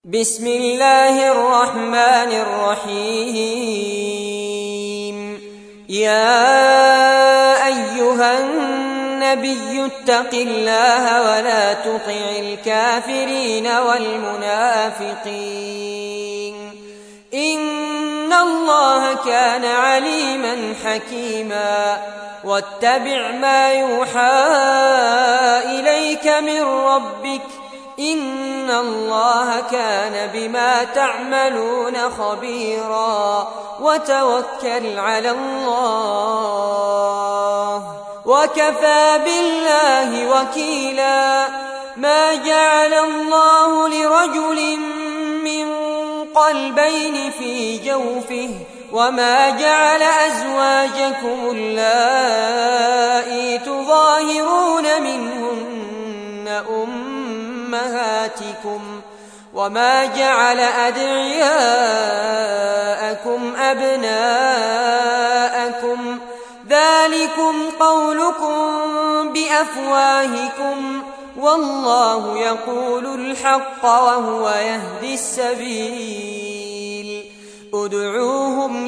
بسم الله الرحمن الرحيم. يا أيها النبي اتق الله ولا تطع الكافرين والمنافقين إن الله كان عليما حكيما. واتبع ما يوحى إليك من ربك إن الله كان بما تعملون خبيرا. وتوكل على الله وكفى بالله وكيلا. ما جعل الله لرجل من قلبين في جوفه وما جعل أزواجكم اللائي تظاهرون منهن أمهاتكم وما جعل أدعياءكم أبناءكم ذلكم قولكم بأفواهكم والله يقول الحق وهو يهدي السبيل. ادعوهم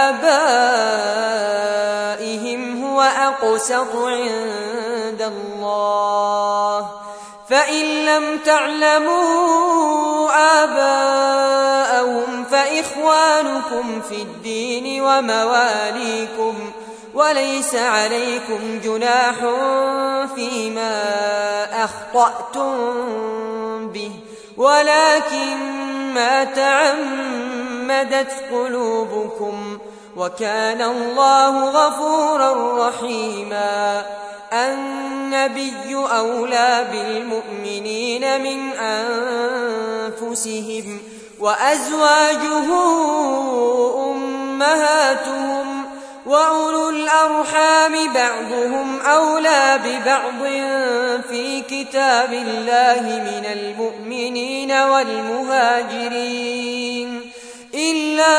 لآبائهم هو أقسط عند الله فإن لم تعلموا آباءهم فإخوانكم في الدين ومواليكم وليس عليكم جناح فيما أخطأتم به ولكن ما تعمدت قلوبكم وكان الله غفورا رحيما. النبي أولى بالمؤمنين من أنفسهم وأزواجه أمهاتهم وأولو الأرحام بعضهم أولى ببعض في كتاب الله من المؤمنين والمهاجرين إلا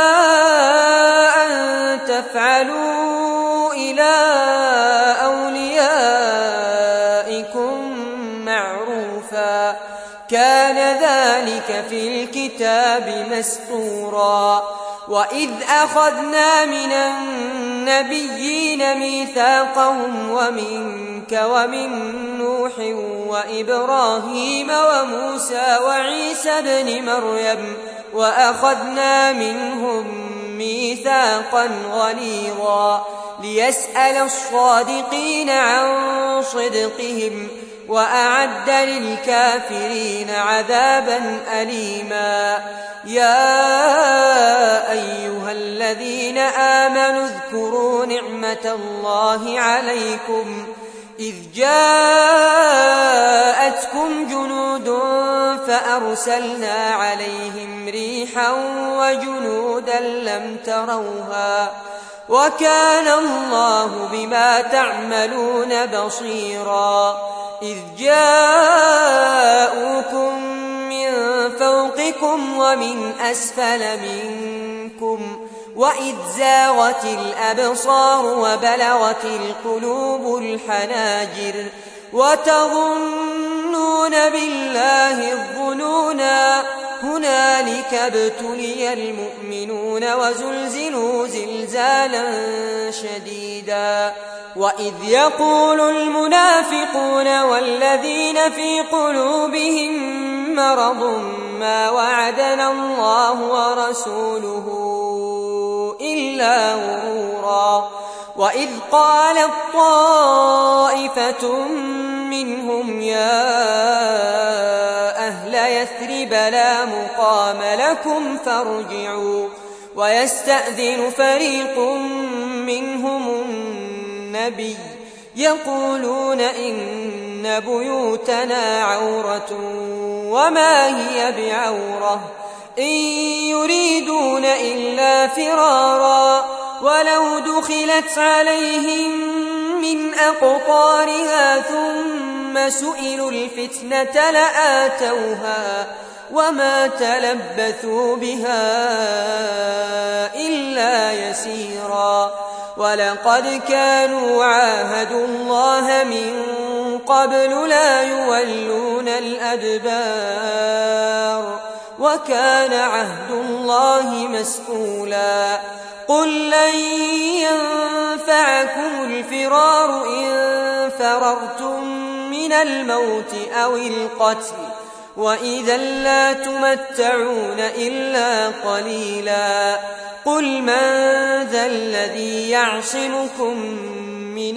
أن تفعلوا إلى أوليائكم معروفا كان ذلك في الكتاب مسطورا. وإذ أخذنا من النبيين ميثاقهم ومنك ومن نوح وإبراهيم وموسى وعيسى ابن مريم وأخذنا منهم ميثاقا غليظا ليسأل الصادقين عن صدقهم وأعد للكافرين عذابا أليما. يا أيها الذين آمنوا اذكروا نعمة الله عليكم إذ جاءتكم جنود فأرسلنا عليهم ريحا وجنودا لم تروها وكان الله بما تعملون بصيرا. إذ جاءوكم من فوقكم ومن أسفل منكم وإذ زاغت الأبصار وبلغت القلوب الحناجر وتظنون بالله الظنونا هنالك ابتلي المؤمنون وزلزلوا زلزالا شديدا. وإذ يقول المنافقون والذين في قلوبهم مرض ما وعدنا الله ورسوله إلا غرورا. وإذ قالت طائفة منهم يا أهل يثرب لا مقام لكم فارجعوا ويستأذن فريق منهم النبي يقولون إن بيوتنا عورة وما هي بعورة إن يريدون إلا فرارا ولو دخلت عليهم من أقطارها ثم سئلوا الفتنة لآتوها وما تلبثوا بها إلا يسيرا. ولقد كانوا عاهدوا الله من قبل لا يولون الأدبار وكان عهد الله مسئولا قل لن ينفعكم الفرار إن فررتم من الموت أو القتل وإذا لا تمتعون إلا قليلا قل من ذا الذي يعصمكم من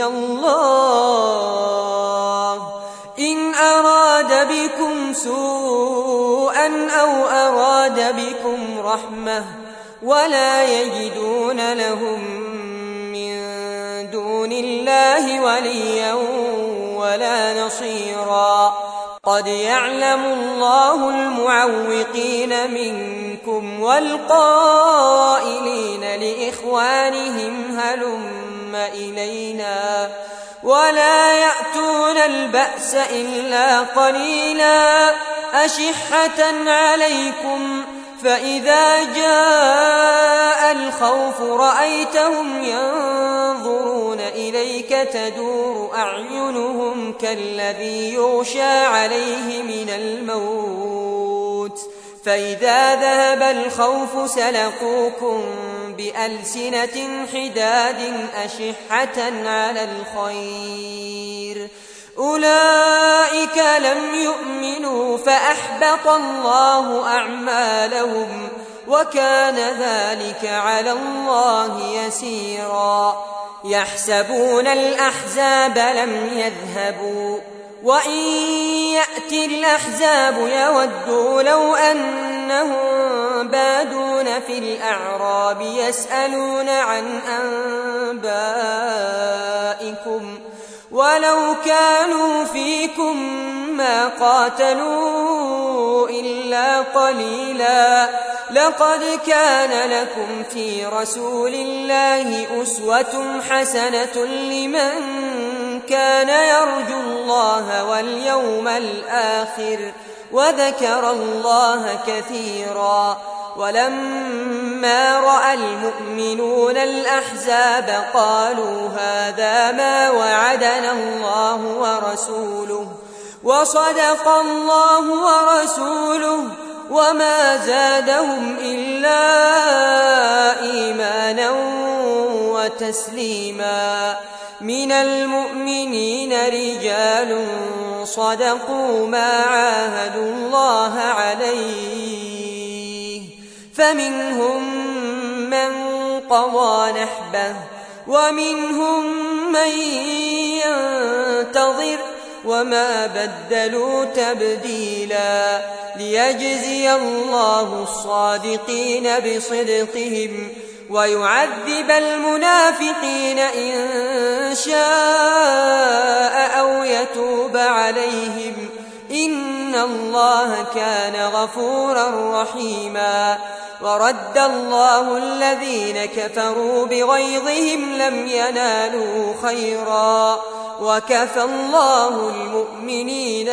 الله إن أراد بكم سوءا أو أراد بكم رحمة ولا يجدون لهم من دون الله وليا ولا نصيرا قد يعلم الله المعوقين منكم والقائلين لإخوانهم هلم إلينا ولا يأتون البأس إلا قليلا أشحة عليكم فإذا جاء الخوف رأيتهم ينظرون إليك تدور أعينهم كالذي يغشى عليه من الموت فإذا ذهب الخوف سلقوكم بألسنة حداد أشحة على الخير أولئك لم يؤمنوا فأحبط الله أعمالهم وكان ذلك على الله يسيرا يحسبون الأحزاب لم يذهبوا وإن يأتي الأحزاب يودوا لو أنهم بادون في الأعراب يسألون عن أنبائكم ولو كانوا فيكم ما قاتلوا إلا قليلا لقد كان لكم في رسول الله أسوة حسنة لمن كان يرجو الله واليوم الآخر وذكر الله كثيرا ولما رأى المؤمنون الأحزاب قالوا هذا ما وعدنا الله ورسوله وصدق الله ورسوله وما زادهم إلا إيمانا وتسليما من المؤمنين رجال صدقوا ما عاهدوا الله عليه فمنهم من قضى نحبه ومنهم من ينتظر وما بدلوا تبديلا ليجزي الله الصادقين بصدقهم ويعذب المنافقين إن شاء أو يتوب عليهم إن الله كان غفورا رحيما ورد الله الذين كفروا بغيظهم لم ينالوا خيرا وكفى الله المؤمنين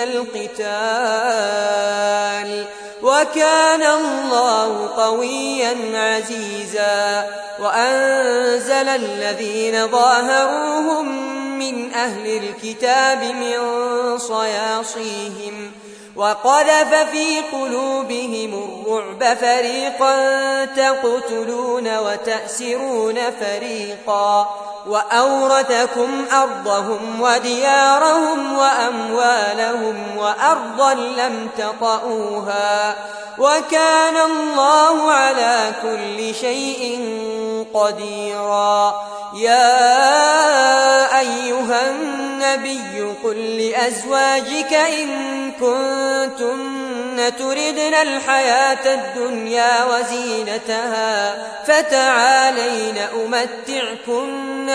القتال وكان الله قويا عزيزا وأنزل الذين ظاهروهم من أهل الكتاب من صياصيهم وقذف في قلوبهم الرعب فريقا تقتلون وتأسرون فريقا وأورثكم أرضهم وديارهم وأموالهم وأرضا لم تطئوها وكان الله على كل شيء قديرا يا أيها النبي قل لأزواجك إن كنتن تردن الحياة الدنيا وزينتها فتعالين أمتعكن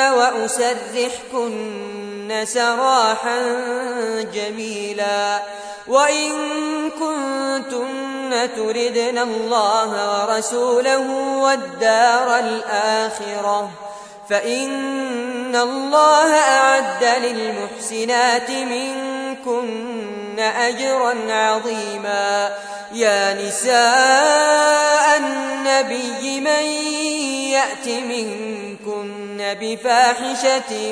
وأسرحكن سراحا جميلا وإن كنتن تردن الله ورسوله والدار الآخرة فإن الله أعد للمحسنات منكن أجرا عظيما يا نساء النبي من يأت منكن بفاحشة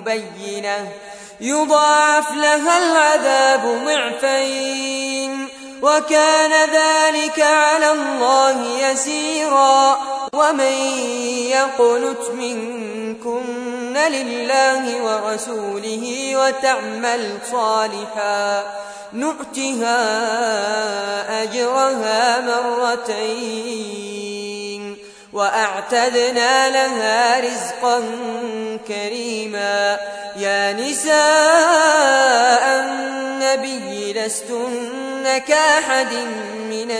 مبينة يضاعف لها العذاب ضعفين وكان ذلك على الله يسيرا ومن يقنت منكن لله ورسوله وتعمل صالحا نؤتها أجرها مرتين وأعتدنا لها رزقا كريما يا نساء النبي لستن كأحد من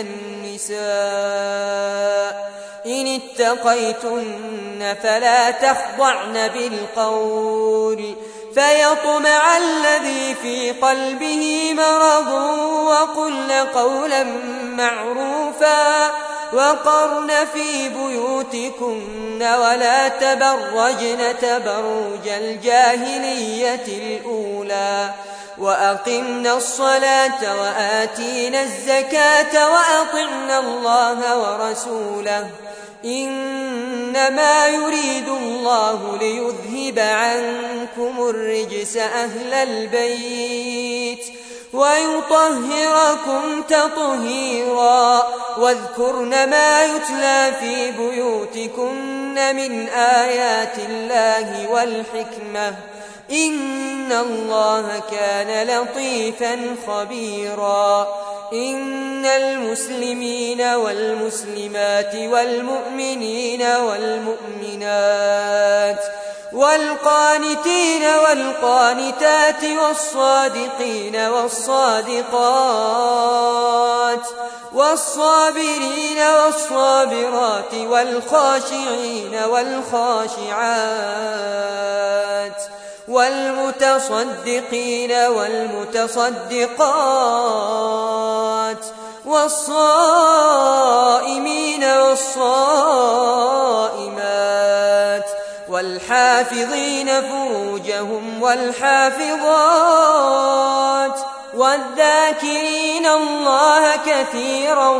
النساء إن اتقيتن فلا تخضعن بالقول فيطمع الذي في قلبه مرض وقلن قولا معروفا وقرن في بيوتكن ولا تبرجن تبرج الجاهلية الأولى وأقمنا الصلاة وآتينا الزكاة وأطعنا الله ورسوله إنما يريد الله ليذهب عنكم الرجس أهل البيت ويطهركم تطهيرا واذكرن ما يتلى في بيوتكن من آيات الله والحكمة إن الله كان لطيفا خبيرا إن المسلمين والمسلمات والمؤمنين والمؤمنات والقانتين والقانتات والصادقين والصادقات والصابرين والصابرات والخاشعين والخاشعات والمتصدقين والمتصدقات والصائمين والصائمات والحافظين فروجهم والحافظات والذاكرين الله كثيرا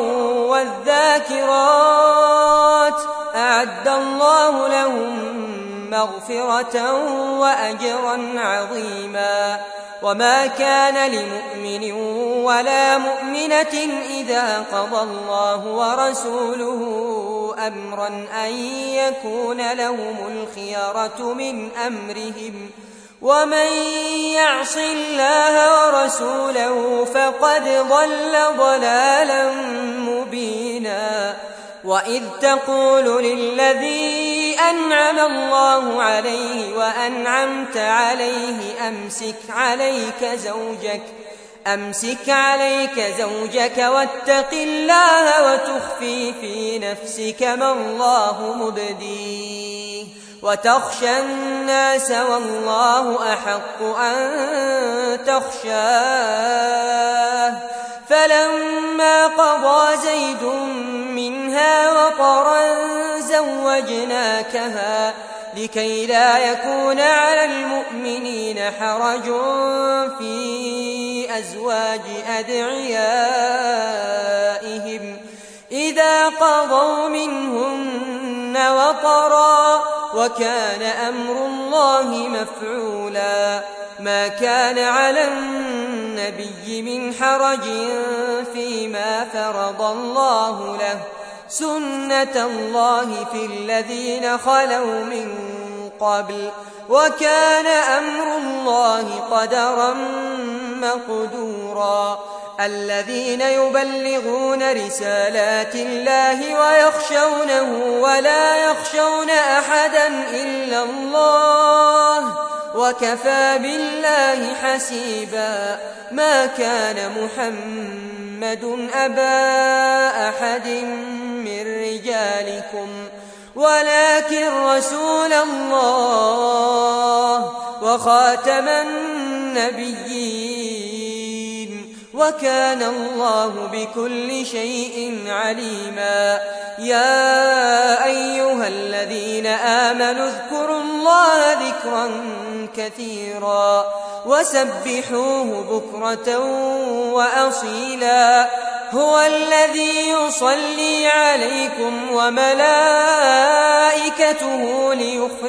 والذاكرات أعد الله لهم مغفرة وأجرا عظيما وما كان لمؤمن ولا مؤمنة إذا قضى الله ورسوله أمرا أن يكون لهم الخيرة من أمرهم ومن يعص الله ورسوله فقد ضل ضلالا مبينا وإذ تقول للذي أنعم الله عليه وأنعمت عليه أمسك عليك زوجك واتق الله وتخفي في نفسك ما الله مبديه وتخشى الناس والله أحق أن تخشاه فلما قضى زيد منها وطرا زوجناكها لكي لا يكون على المؤمنين حرج في أزواج أدعيائهم إذا قضوا منهن وطرا وكان أمر الله مفعولا ما كان على النبي من حرج فيما فرض الله له سنة الله في الذين خلوا من قبل وكان أمر الله قدرا مقدورا الذين يبلغون رسالات الله ويخشونه ولا يخشون أحدا إلا الله وكفى بالله حسيبا ما كان محمد أبا أحد من رجالكم ولكن رسول الله وخاتم النبيين وكان الله بكل شيء عليما يا أيها الذين آمنوا اذكروا الله ذكرا كثيرا وسبحوه بكرة وأصيلا هو الذي يصلي عليكم وملائكته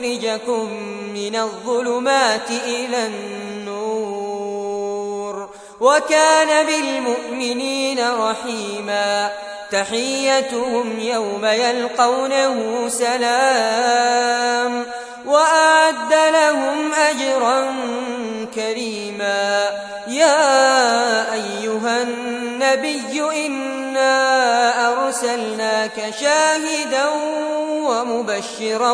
ليخرجكم من الظلمات إلى النور وكان بالمؤمنين رحيما تحيتهم يوم يلقونه سلام وأعد لهم أجرا كريما يا أيها النبي إنا أرسلناك شاهدا ومبشرا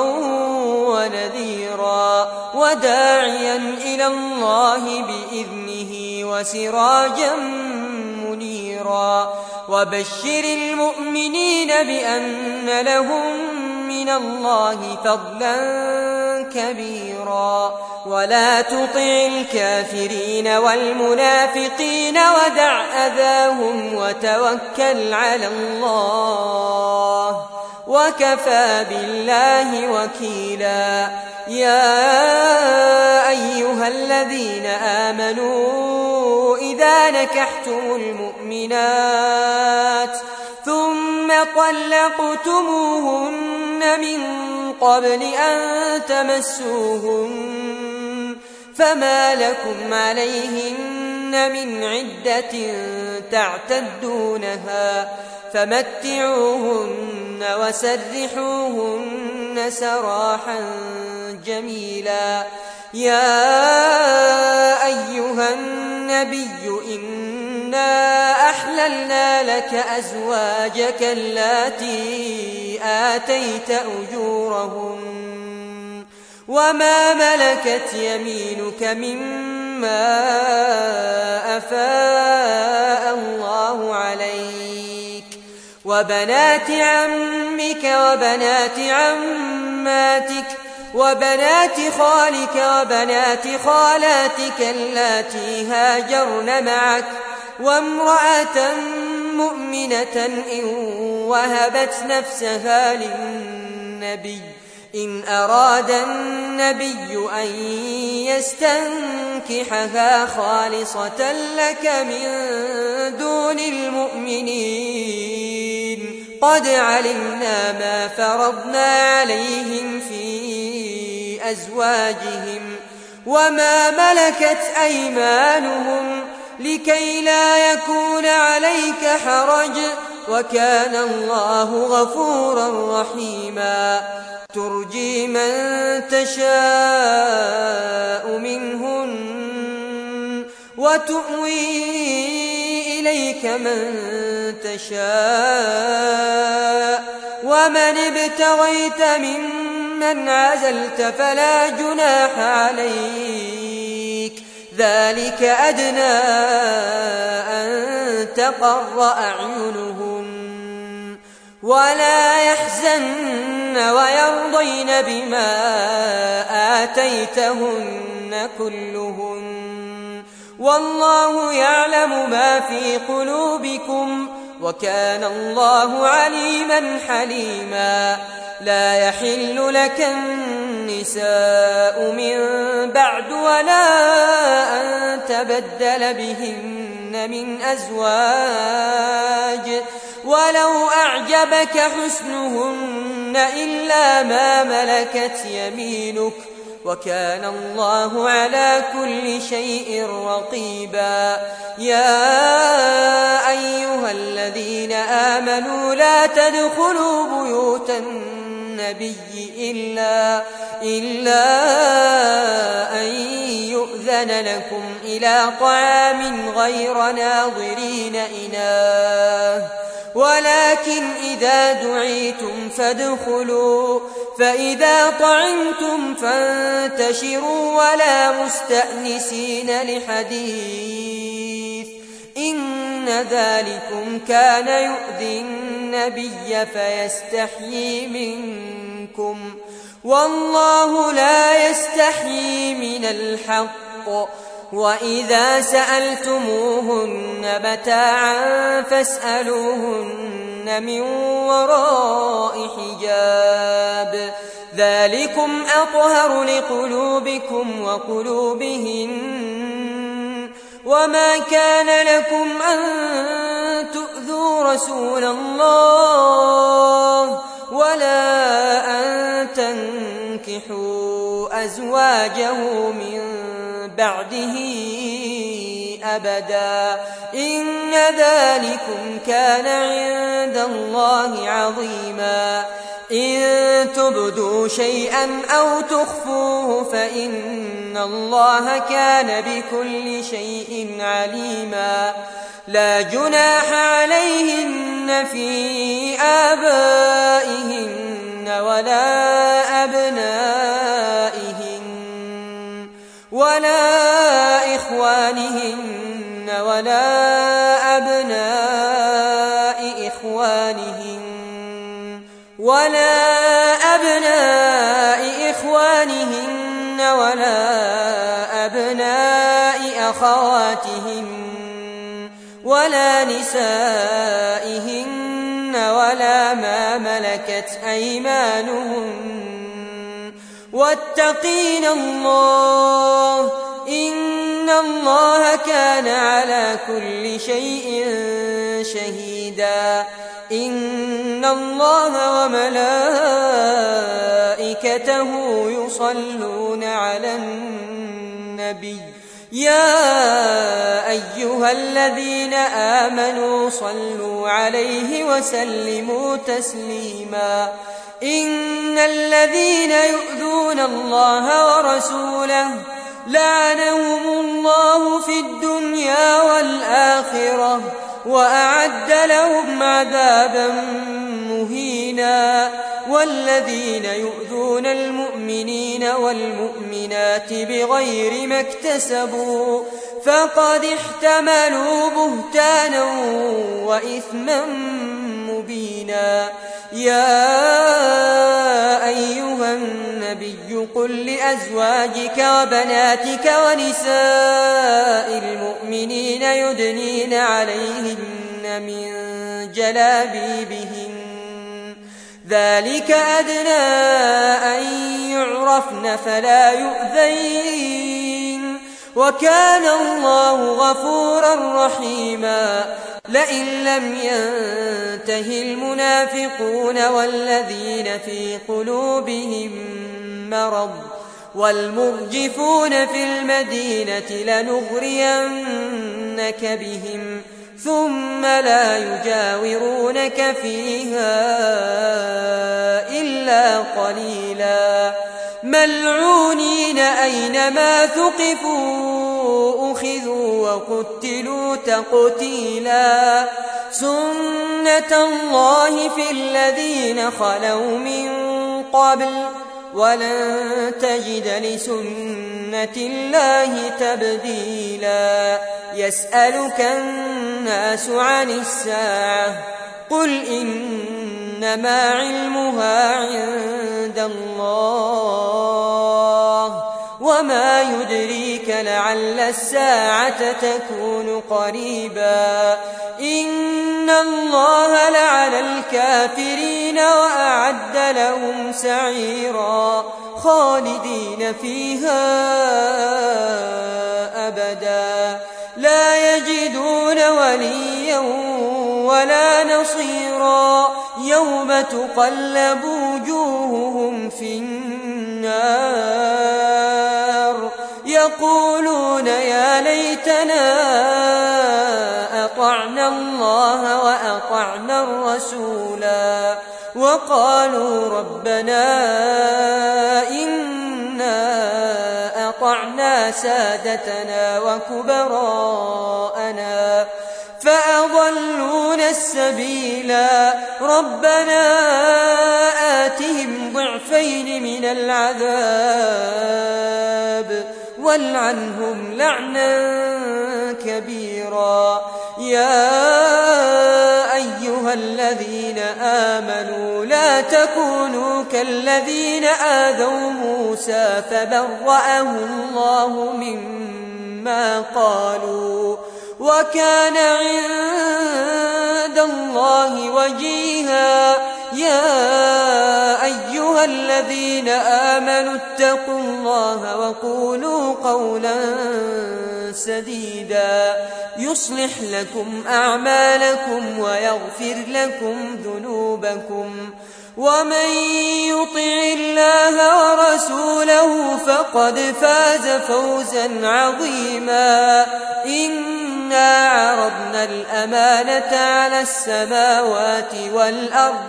ونذيرا وداعيا إلى الله بإذنه وسراجا منيرا وبشر المؤمنين بأن لهم من الله فضلا كبيرا ولا تطع الكافرين والمنافقين ودع أذاهم وتوكل على الله وكفى بالله وكيلا يا أيها الذين آمنوا إذا نكحتم المؤمنات ثم طلقتموهن من قبل أن تمسوهن فما لكم عليهن من عدة تعتدونها فمتعوهن وسرحوهن سراحا جميلا يا أيها النبي إنا أحللنا لك أزواجك اللاتي آتيت أجورهن وما ملكت يمينك مما أفاء الله عليك وبنات عمك وبنات عماتك وبنات خالك وبنات خالاتك اللاتي هاجرن معك وامرأة مؤمنة إن وهبت نفسها للنبي إن أراد النبي أن يستنكحها خالصة لك من دون المؤمنين قد علمنا ما فرضنا عليهم في أزواجهم وما ملكت أيمانهم لكي لا يكون عليك حرج وكان الله غفورا رحيما ترجي من تشاء منهن وتؤوي إليك من تشاء ومن ابتغيت ممن عزلت فلا جناح عليك ذلك أدنى أن تقر أعينهن ولا يحزن ويرضين بما آتيتهن كلهن والله يعلم ما في قلوبكم وكان الله عليما حليما لا يحل لك النساء من بعد ولا أن تبدل بهن من أزواج ولو أعجبك حسنهن إلا ما ملكت يمينك وكان الله على كل شيء رقيبا يا أيها الذين آمنوا لا تدخلوا بيوت النبي إلا أن يؤذن لكم إلى طعام غير ناظرين إناه ولكن إذا دعيتم فادخلوا فإذا طعمتم فانتشروا ولا مستأنسين لحديث إن ذلكم كان يؤذي النبي فيستحيي منكم والله لا يستحيي من الحق وإذا سألتموهن متاعا فاسألوهن من وراء حجاب ذلكم أطهر لقلوبكم وقلوبهن وما كان لكم أن تؤذوا رسول الله ولا أن تنكحوا أزواجه من بعده أبدا إن ذلكم كان عند الله عظيما إن تبدوا شيئا أو تخفوه فإن الله كان بكل شيء عليما لا جناح عليهن في آبائهن ولا أبنائهن ولا إخوانهن ولا أبناء إخوانهن ولا أبناء أخواتهن ولا نسائهن ولا ما ملكت أيمانهن واتقين الله إن الله كان على كل شيء شهيدا إن الله وملائكته يصلون على النبي يا أيها الذين آمنوا صلوا عليه وسلموا تسليما إن الذين يؤذون الله ورسوله لعنهم الله في الدنيا والآخرة وأعد لهم عذابا مهينا والذين يؤذون المؤمنين والمؤمنات بغير ما اكتسبوا فقد احتملوا بهتانا وإثما مبينا يا أيها النبي قل لأزواجك وبناتك ونساء المؤمنين يدنين عليهن من جلابيبهن ذلك أدنى أن يعرفن فلا يؤذين وكان الله غفورا رحيما لئن لم ينته المنافقون والذين في قلوبهم مرض والمرجفون في المدينة لنغرينك بهم ثم لا يجاورونك فيها إلا قليلا ملعونين أينما ثقفوا أخذوا وقتلوا تقتيلا سنة الله في الذين خلوا من قبل ولن تجد لسنة الله تبديلا يسألك الناس عن الساعة قل إنما علمها عند الله وما يدريك لعل الساعة تكون قريبا إن الله لعن الكافرين وأعد لهم سعيرا خالدين فيها أبدا لا يجدون وليا ولا نصيرا يوم تقلب وجوههم في النار يقولون يا ليتنا أطعنا الله وأطعنا الرسولا وقالوا ربنا إنا أطعنا سادتنا وكبراءنا فأضلونا السبيلا ربنا آتهم ضعفين من العذاب والعنهم لعنا كبيرا يا أيها الذين آمنوا لا تكونوا كالذين آذوا موسى فبرأه الله مما قالوا وكان عند الله وجيها يا أيها الذين آمنوا اتقوا الله وقولوا قولا سديدا يصلح لكم أعمالكم ويغفر لكم ذنوبكم ومن يطع الله ورسوله فقد فاز فوزا عظيما إنا عرضنا الأمانة على السماوات والأرض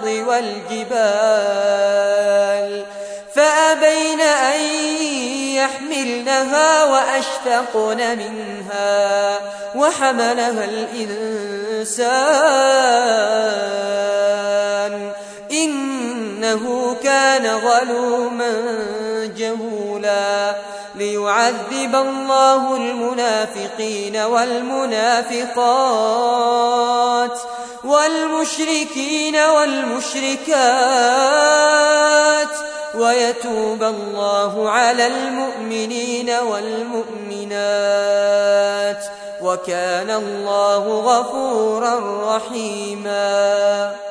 والجبال فأبين أن يحملنها وأشفقن منها وحملها الإنسان إنه كان ظلوما جهولا ليعذب الله المنافقين والمنافقات والمشركين والمشركات ويتوب الله على المؤمنين والمؤمنات وكان الله غفورا رحيما